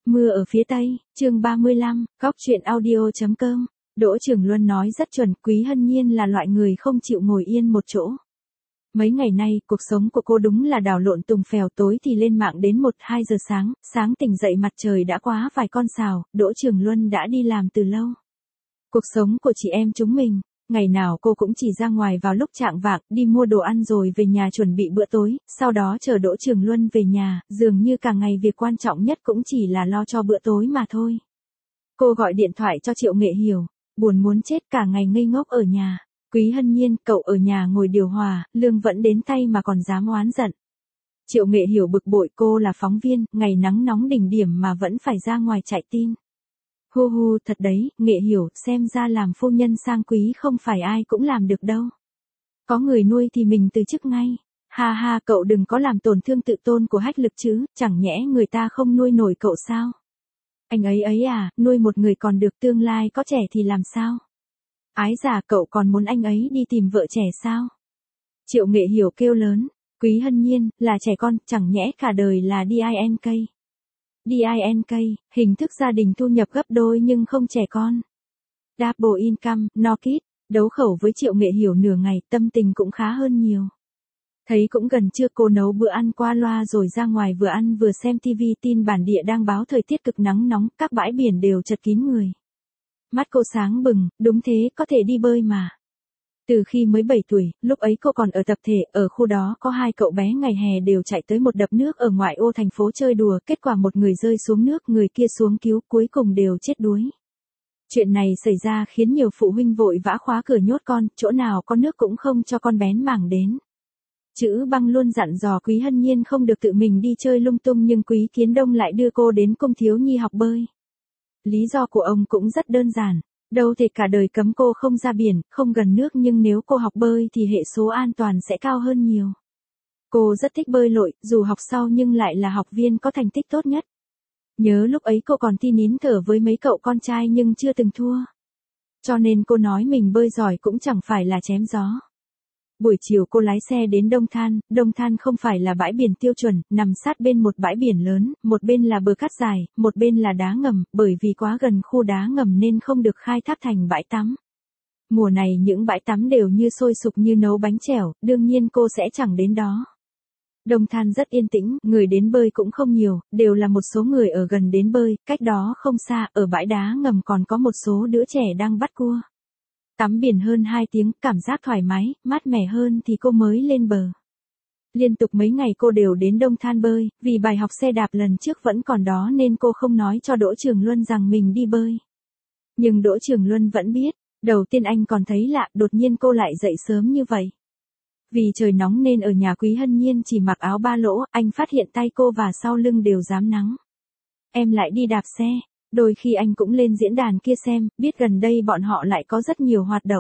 Mưa ở phía Tây, chương 35, góc truyện audio.com. Đỗ Trường Luân nói rất chuẩn, Quý Hân Nhiên là loại người không chịu ngồi yên một chỗ. Mấy ngày nay, cuộc sống của cô đúng là đảo lộn tùng phèo, tối thì lên mạng đến 1-2 giờ sáng tỉnh dậy mặt trời đã quá vài con sào, Đỗ Trường Luân đã đi làm từ lâu. Cuộc sống của chị em chúng mình, ngày nào cô cũng chỉ ra ngoài vào lúc chạng vạng, đi mua đồ ăn rồi về nhà chuẩn bị bữa tối, sau đó chờ Đỗ Trường Luân về nhà, dường như cả ngày việc quan trọng nhất cũng chỉ là lo cho bữa tối mà thôi. Cô gọi điện thoại cho Triệu Nghệ Hiểu, buồn muốn chết, cả ngày ngây ngốc ở nhà. Quý Hân Nhiên, cậu ở nhà ngồi điều hòa, lương vẫn đến tay mà còn dám oán giận. Triệu Nghệ Hiểu bực bội, cô là phóng viên, ngày nắng nóng đỉnh điểm mà vẫn phải ra ngoài chạy tin. Hu hu, thật đấy, Nghệ Hiểu, xem ra làm phu nhân sang quý không phải ai cũng làm được đâu. Có người nuôi thì mình từ chức ngay. Ha ha, cậu đừng có làm tổn thương tự tôn của Hách Lực chứ, chẳng nhẽ người ta không nuôi nổi cậu sao? Anh ấy à, nuôi một người còn được, tương lai có trẻ thì làm sao? Ái già, cậu còn muốn anh ấy đi tìm vợ trẻ sao? Triệu Nghệ Hiểu kêu lớn, Quý Hân Nhiên, là trẻ con, chẳng nhẽ cả đời là DINK. DINK, hình thức gia đình thu nhập gấp đôi nhưng không trẻ con. Double income, no kid, đấu khẩu với Triệu Nghệ Hiểu nửa ngày, tâm tình cũng khá hơn nhiều. Thấy cũng gần trưa, cô nấu bữa ăn qua loa rồi ra ngoài vừa ăn vừa xem TV, tin bản địa đang báo thời tiết cực nắng nóng, các bãi biển đều chật kín người. Mắt cô sáng bừng, đúng thế, có thể đi bơi mà. Từ khi mới 7 tuổi, lúc ấy cô còn ở tập thể, ở khu đó có 2 cậu bé ngày hè đều chạy tới một đập nước ở ngoại ô thành phố chơi đùa, kết quả một người rơi xuống nước, người kia xuống cứu, cuối cùng đều chết đuối. Chuyện này xảy ra khiến nhiều phụ huynh vội vã khóa cửa nhốt con, chỗ nào có nước cũng không cho con bén mảng đến. Chữ Băng luôn dặn dò Quý Hân Nhiên không được tự mình đi chơi lung tung, nhưng Quý Kiến Đông lại đưa cô đến cung thiếu nhi học bơi. Lý do của ông cũng rất đơn giản, đâu thể cả đời cấm cô không ra biển, không gần nước, nhưng nếu cô học bơi thì hệ số an toàn sẽ cao hơn nhiều. Cô rất thích bơi lội, dù học sau nhưng lại là học viên có thành tích tốt nhất. Nhớ lúc ấy cô còn thi nín thở với mấy cậu con trai nhưng chưa từng thua. Cho nên cô nói mình bơi giỏi cũng chẳng phải là chém gió. Buổi chiều cô lái xe đến Đông Than không phải là bãi biển tiêu chuẩn, nằm sát bên một bãi biển lớn, một bên là bờ cát dài, một bên là đá ngầm, bởi vì quá gần khu đá ngầm nên không được khai thác thành bãi tắm. Mùa này những bãi tắm đều như sôi sục như nấu bánh chèo, đương nhiên cô sẽ chẳng đến đó. Đông Than rất yên tĩnh, người đến bơi cũng không nhiều, đều là một số người ở gần đến bơi, cách đó không xa, ở bãi đá ngầm còn có một số đứa trẻ đang bắt cua. Tắm biển hơn 2 tiếng, cảm giác thoải mái, mát mẻ hơn thì cô mới lên bờ. Liên tục mấy ngày cô đều đến Đông Than bơi, vì bài học xe đạp lần trước vẫn còn đó nên cô không nói cho Đỗ Trường Luân rằng mình đi bơi. Nhưng Đỗ Trường Luân vẫn biết, đầu tiên anh còn thấy lạ, đột nhiên cô lại dậy sớm như vậy. Vì trời nóng nên ở nhà Quý Hân Nhiên chỉ mặc áo ba lỗ, anh phát hiện tay cô và sau lưng đều rám nắng. Em lại đi đạp xe. Đôi khi anh cũng lên diễn đàn kia xem, biết gần đây bọn họ lại có rất nhiều hoạt động.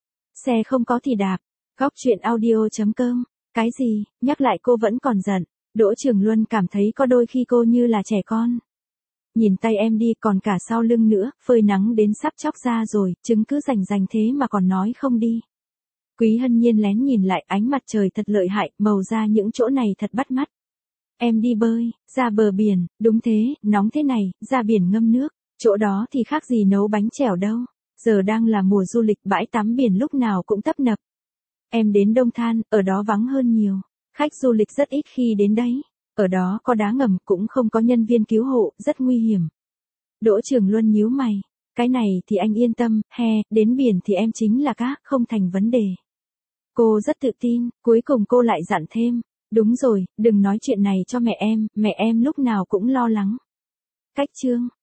Xe không có thì đạp. Góc truyện audio.com. Cái gì, nhắc lại cô vẫn còn giận. Đỗ Trường Luân cảm thấy có đôi khi cô như là trẻ con. Nhìn tay em đi, còn cả sau lưng nữa, phơi nắng đến sắp chóc ra rồi, chứng cứ rành thế mà còn nói không đi. Quý Hân Nhiên lén nhìn lại, ánh mặt trời thật lợi hại, màu da những chỗ này thật bắt mắt. Em đi bơi, ra bờ biển, đúng thế, nóng thế này, ra biển ngâm nước, chỗ đó thì khác gì nấu bánh chèo đâu. Giờ đang là mùa du lịch, bãi tắm biển lúc nào cũng tấp nập. Em đến Đông Than, ở đó vắng hơn nhiều. Khách du lịch rất ít khi đến đấy. Ở đó có đá ngầm, cũng không có nhân viên cứu hộ, rất nguy hiểm. Đỗ Trường Luân nhíu mày. Cái này thì anh yên tâm, đến biển thì em chính là cá, không thành vấn đề. Cô rất tự tin, cuối cùng cô lại dặn thêm. Đúng rồi, đừng nói chuyện này cho mẹ em lúc nào cũng lo lắng. Cách chương.